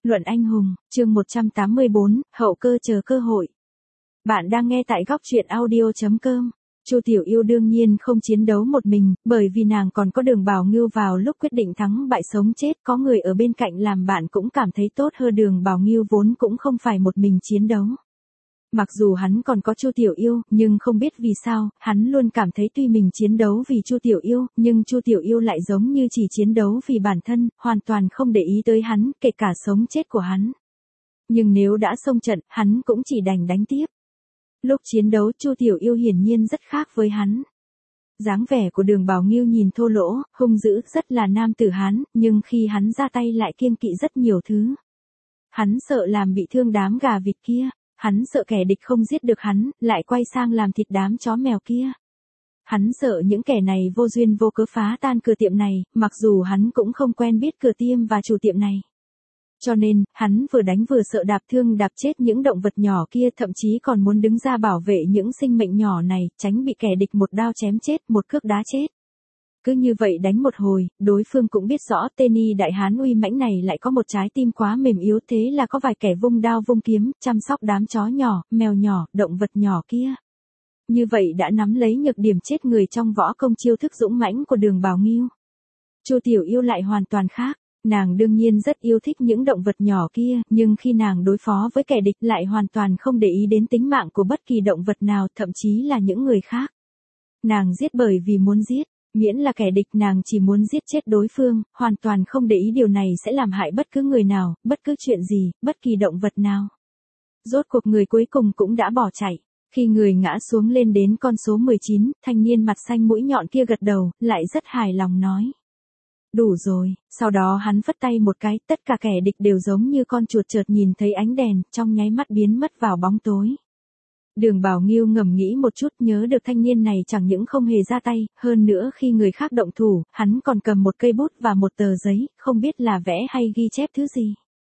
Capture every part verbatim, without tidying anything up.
Luận anh hùng, chương một trăm tám mươi bốn, hậu cơ chờ cơ hội. Bạn đang nghe tại góc truyện audio chấm com. Chu Tiểu Yêu đương nhiên không chiến đấu một mình, bởi vì nàng còn có Đường Bảo Ngưu vào lúc quyết định thắng bại sống chết, có người ở bên cạnh làm bạn cũng cảm thấy tốt hơn. Đường Bảo Ngưu vốn cũng không phải một mình chiến đấu. Mặc dù hắn còn có Chu Tiểu Yêu, nhưng không biết vì sao, hắn luôn cảm thấy tuy mình chiến đấu vì Chu Tiểu Yêu, nhưng Chu Tiểu Yêu lại giống như chỉ chiến đấu vì bản thân, hoàn toàn không để ý tới hắn, kể cả sống chết của hắn. Nhưng nếu đã xông trận, hắn cũng chỉ đành đánh tiếp. Lúc chiến đấu Chu Tiểu Yêu hiển nhiên rất khác với hắn. Dáng vẻ của Đường Bảo Ngưu nhìn thô lỗ, hung dữ, rất là nam tử Hán, nhưng khi hắn ra tay lại kiêng kỵ rất nhiều thứ. Hắn sợ làm bị thương đám gà vịt kia. Hắn sợ kẻ địch không giết được hắn, lại quay sang làm thịt đám chó mèo kia. Hắn sợ những kẻ này vô duyên vô cớ phá tan cửa tiệm này, mặc dù hắn cũng không quen biết cửa tiệm và chủ tiệm này. Cho nên, hắn vừa đánh vừa sợ đạp thương đạp chết những động vật nhỏ kia, thậm chí còn muốn đứng ra bảo vệ những sinh mệnh nhỏ này, tránh bị kẻ địch một đao chém chết, một cước đá chết. Cứ như vậy đánh một hồi, đối phương cũng biết rõ tên y đại hán uy mãnh này lại có một trái tim quá mềm yếu, thế là có vài kẻ vung đao vung kiếm, chăm sóc đám chó nhỏ, mèo nhỏ, động vật nhỏ kia. Như vậy đã nắm lấy nhược điểm chết người trong võ công chiêu thức dũng mãnh của Đường Bảo Ngưu. Chu Tiểu Yêu lại hoàn toàn khác, nàng đương nhiên rất yêu thích những động vật nhỏ kia, nhưng khi nàng đối phó với kẻ địch lại hoàn toàn không để ý đến tính mạng của bất kỳ động vật nào, thậm chí là những người khác. Nàng giết bởi vì muốn giết. Miễn là kẻ địch nàng chỉ muốn giết chết đối phương, hoàn toàn không để ý điều này sẽ làm hại bất cứ người nào, bất cứ chuyện gì, bất kỳ động vật nào. Rốt cuộc người cuối cùng cũng đã bỏ chạy. Khi người ngã xuống lên đến con số mười chín, thanh niên mặt xanh mũi nhọn kia gật đầu, lại rất hài lòng nói. Đủ rồi, sau đó hắn phất tay một cái, tất cả kẻ địch đều giống như con chuột chợt nhìn thấy ánh đèn, trong nháy mắt biến mất vào bóng tối. Đường Bảo Ngưu ngầm nghĩ một chút, nhớ được thanh niên này chẳng những không hề ra tay, hơn nữa khi người khác động thủ, hắn còn cầm một cây bút và một tờ giấy, không biết là vẽ hay ghi chép thứ gì.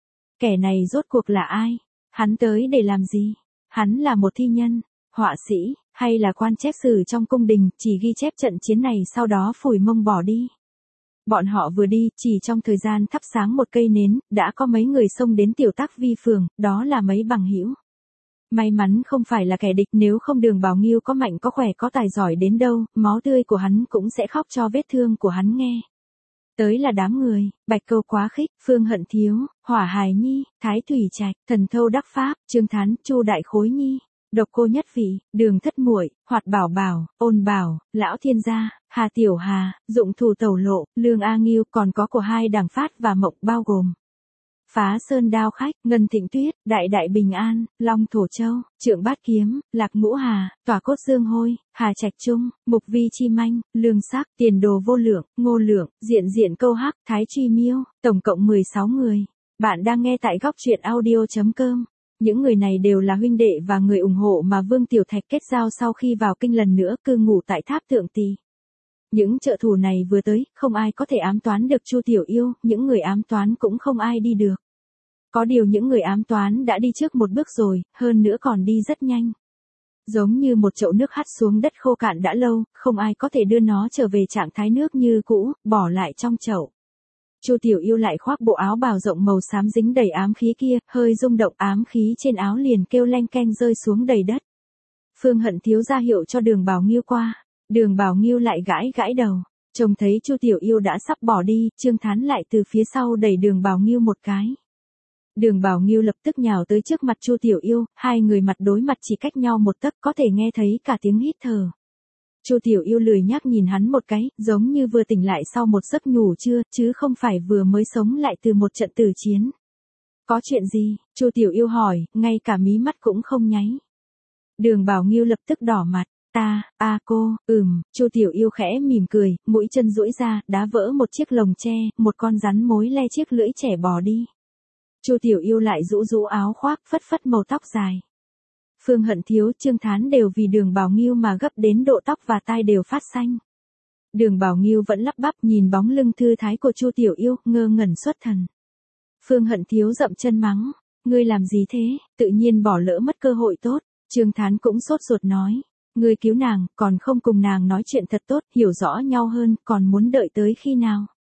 Kẻ này rốt cuộc là ai? Hắn tới để làm gì? Hắn là một thi nhân, họa sĩ, hay là quan chép sử trong cung đình, chỉ ghi chép trận chiến này sau đó phủi mông bỏ đi. Bọn họ vừa đi, chỉ trong thời gian thắp sáng một cây nến, đã có mấy người xông đến Tiểu Tắc Vi phường, đó là mấy bằng hữu. May mắn không phải là kẻ địch, nếu không Đường Bảo Ngưu có mạnh có khỏe có tài giỏi đến đâu, máu tươi của hắn cũng sẽ khóc cho vết thương của hắn nghe. Tới là đám người, Bạch Câu Quá Khích, Phương Hận Thiếu, Hỏa Hài Nhi, Thái Thủy Trạch, Thần Thâu Đắc Pháp, Trương Thán, Chu Đại Khối Nhi, Độc Cô Nhất Vị, Đường Thất Muội, Hoạt Bảo Bảo, Ôn Bảo, Lão Thiên Gia, Hà Tiểu Hà, Dụng Thủ Tẩu Lộ, Lương A Ngưu, còn có của hai Đằng Phát và Mộng bao gồm Phá Sơn Đao Khách, Ngân Thịnh Tuyết, Đại Đại Bình An, Long Thổ Châu, Trượng Bát Kiếm, Lạc Ngũ Hà, Tỏa Cốt Dương Hôi, Hà Trạch Trung, Mục Vi Chi Manh, Lương Sắc, Tiền Đồ Vô Lượng, Ngô Lượng, Diện Diện Câu Hắc, Thái Truy Miêu, tổng cộng mười sáu người. Bạn đang nghe tại góc truyện audio chấm com. Những người này đều là huynh đệ và người ủng hộ mà Vương Tiểu Thạch kết giao sau khi vào kinh lần nữa cư ngụ tại Tháp Thượng Tỳ. Những trợ thủ này vừa tới, không ai có thể ám toán được Chu Tiểu Yêu, những người ám toán cũng không ai đi được. Có điều những người ám toán đã đi trước một bước rồi, hơn nữa còn đi rất nhanh. Giống như một chậu nước hắt xuống đất khô cạn đã lâu, không ai có thể đưa nó trở về trạng thái nước như cũ, bỏ lại trong chậu. Chu Tiểu Yêu lại khoác bộ áo bào rộng màu xám dính đầy ám khí kia, hơi rung động ám khí trên áo liền kêu leng keng rơi xuống đầy đất. Phương Hận Thiếu ra hiệu cho Đường Bảo Ngưu qua. Đường Bảo Ngưu lại gãi gãi đầu, trông thấy Chu Tiểu Yêu đã sắp bỏ đi, Trương Thán lại từ phía sau đẩy Đường Bảo Ngưu một cái. Đường Bảo Ngưu lập tức nhào tới trước mặt Chu Tiểu Yêu, hai người mặt đối mặt chỉ cách nhau một tấc, có thể nghe thấy cả tiếng hít thở. Chu Tiểu Yêu lười nhác nhìn hắn một cái, giống như vừa tỉnh lại sau một giấc ngủ trưa, chứ không phải vừa mới sống lại từ một trận tử chiến. Có chuyện gì? Chu Tiểu Yêu hỏi, ngay cả mí mắt cũng không nháy. Đường Bảo Ngưu lập tức đỏ mặt. Ta, a à cô, ừm, Chu Tiểu Yêu khẽ mỉm cười, mũi chân duỗi ra, đá vỡ một chiếc lồng tre, một con rắn mối le chiếc lưỡi trẻ bò đi. Chu Tiểu Yêu lại rũ rũ áo khoác, phất phất màu tóc dài. Phương Hận Thiếu, Trương Thán đều vì Đường Bảo Ngưu mà gấp đến độ tóc và tai đều phát xanh. Đường Bảo Ngưu vẫn lắp bắp nhìn bóng lưng thư thái của Chu Tiểu Yêu, ngơ ngẩn xuất thần. Phương Hận Thiếu dậm chân mắng, ngươi làm gì thế, tự nhiên bỏ lỡ mất cơ hội tốt. Trương Thán cũng sốt ruột nói. Ngươi cứu nàng, còn không cùng nàng nói chuyện thật tốt, hiểu rõ nhau hơn, còn muốn đợi tới khi nào?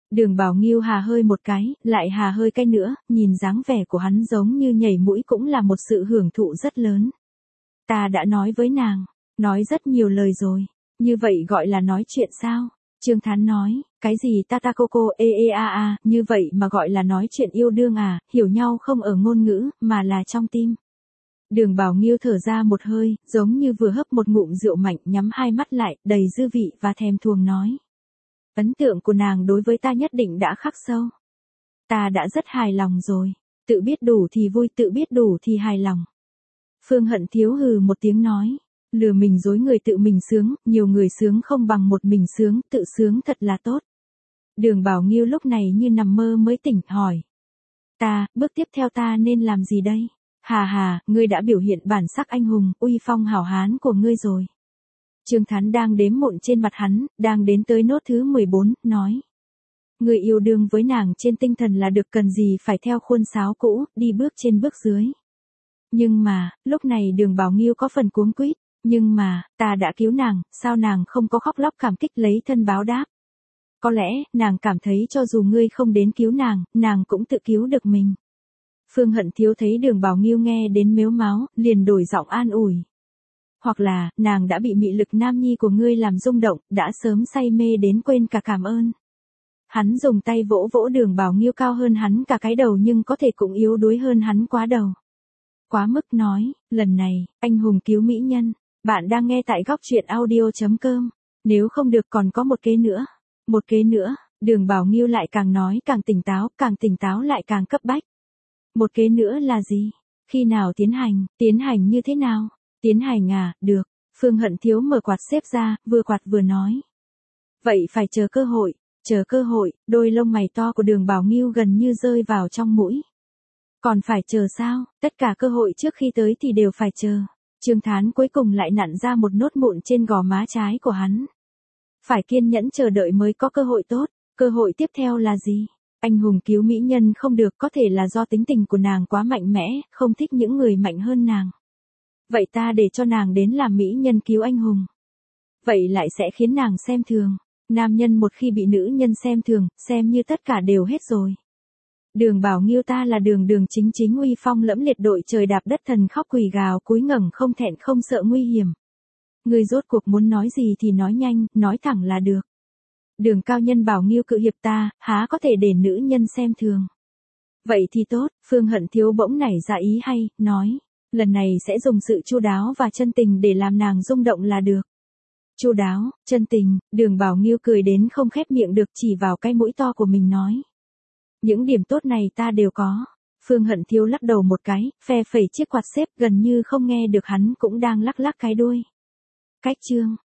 Đường Bảo Nghiêu hà hơi một cái, lại hà hơi cái nữa, nhìn dáng vẻ của hắn giống như nhảy mũi cũng là một sự hưởng thụ rất lớn. Ta đã nói với nàng, nói rất nhiều lời rồi, như vậy gọi là nói chuyện sao? Trương Thán nói, cái gì ta ta cô cô ê ê a a, như vậy mà gọi là nói chuyện yêu đương à, hiểu nhau không ở ngôn ngữ, mà là trong tim. Đường Bảo Nghiêu thở ra một hơi, giống như vừa hấp một ngụm rượu mạnh, nhắm hai mắt lại, đầy dư vị và thèm thuồng nói. Ấn tượng của nàng đối với ta nhất định đã khắc sâu. Ta đã rất hài lòng rồi, tự biết đủ thì vui, tự biết đủ thì hài lòng. Phương Hận Thiếu hừ một tiếng nói, lừa mình dối người tự mình sướng, nhiều người sướng không bằng một mình sướng, tự sướng thật là tốt. Đường Bảo Nghiêu lúc này như nằm mơ mới tỉnh, hỏi. Ta, bước tiếp theo ta nên làm gì đây? Hà hà, ngươi đã biểu hiện bản sắc anh hùng, uy phong hảo hán của ngươi rồi. Trương Thán đang đếm mụn trên mặt hắn, đang đến tới nốt thứ mười bốn, nói. Ngươi yêu đương với nàng trên tinh thần là được, cần gì phải theo khuôn sáo cũ, đi bước trên bước dưới. Nhưng mà, lúc này Đường Bảo Nghiêu có phần cuống quýt, nhưng mà, ta đã cứu nàng, sao nàng không có khóc lóc cảm kích lấy thân báo đáp? Có lẽ, nàng cảm thấy cho dù ngươi không đến cứu nàng, nàng cũng tự cứu được mình. Phương Hận Thiếu thấy Đường Bảo Nghiêu nghe đến mếu máo, liền đổi giọng an ủi. Hoặc là, nàng đã bị mị lực nam nhi của ngươi làm rung động, đã sớm say mê đến quên cả cảm ơn. Hắn dùng tay vỗ vỗ Đường Bảo Nghiêu cao hơn hắn cả cái đầu nhưng có thể cũng yếu đuối hơn hắn quá đầu. Quá mức nói, lần này, anh hùng cứu mỹ nhân, bạn đang nghe tại góc truyện audio chấm com, nếu không được còn có một kế nữa, một kế nữa, Đường Bảo Nghiêu lại càng nói càng tỉnh táo, càng tỉnh táo lại càng cấp bách. Một kế nữa là gì? Khi nào tiến hành, tiến hành như thế nào? Tiến hành à, được, Phương Hận Thiếu mở quạt xếp ra, vừa quạt vừa nói. Vậy phải chờ cơ hội, chờ cơ hội, đôi lông mày to của Đường Bảo Nghiêu gần như rơi vào trong mũi. Còn phải chờ sao, tất cả cơ hội trước khi tới thì đều phải chờ. Trương Thán cuối cùng lại nặn ra một nốt mụn trên gò má trái của hắn. Phải kiên nhẫn chờ đợi mới có cơ hội tốt, cơ hội tiếp theo là gì? Anh hùng cứu mỹ nhân không được, có thể là do tính tình của nàng quá mạnh mẽ, không thích những người mạnh hơn nàng. Vậy ta để cho nàng đến làm mỹ nhân cứu anh hùng. Vậy lại sẽ khiến nàng xem thường. Nam nhân một khi bị nữ nhân xem thường, xem như tất cả đều hết rồi. Đường Bảo Nghiêu ta là đường đường chính chính uy phong lẫm liệt đội trời đạp đất thần khóc quỳ gào cúi ngẩng không thẹn không sợ nguy hiểm. Ngươi rốt cuộc muốn nói gì thì nói nhanh, nói thẳng là được. Đường cao nhân Bảo Nghiêu cự hiệp ta, há có thể để nữ nhân xem thường. Vậy thì tốt, Phương Hận Thiếu bỗng nảy ra ý hay, nói, lần này sẽ dùng sự chu đáo và chân tình để làm nàng rung động là được. Chu đáo, chân tình, Đường Bảo Nghiêu cười đến không khép miệng được, chỉ vào cái mũi to của mình nói. Những điểm tốt này ta đều có. Phương Hận Thiếu lắc đầu một cái, phe phẩy chiếc quạt xếp gần như không nghe được hắn cũng đang lắc lắc cái đuôi. Cách chương.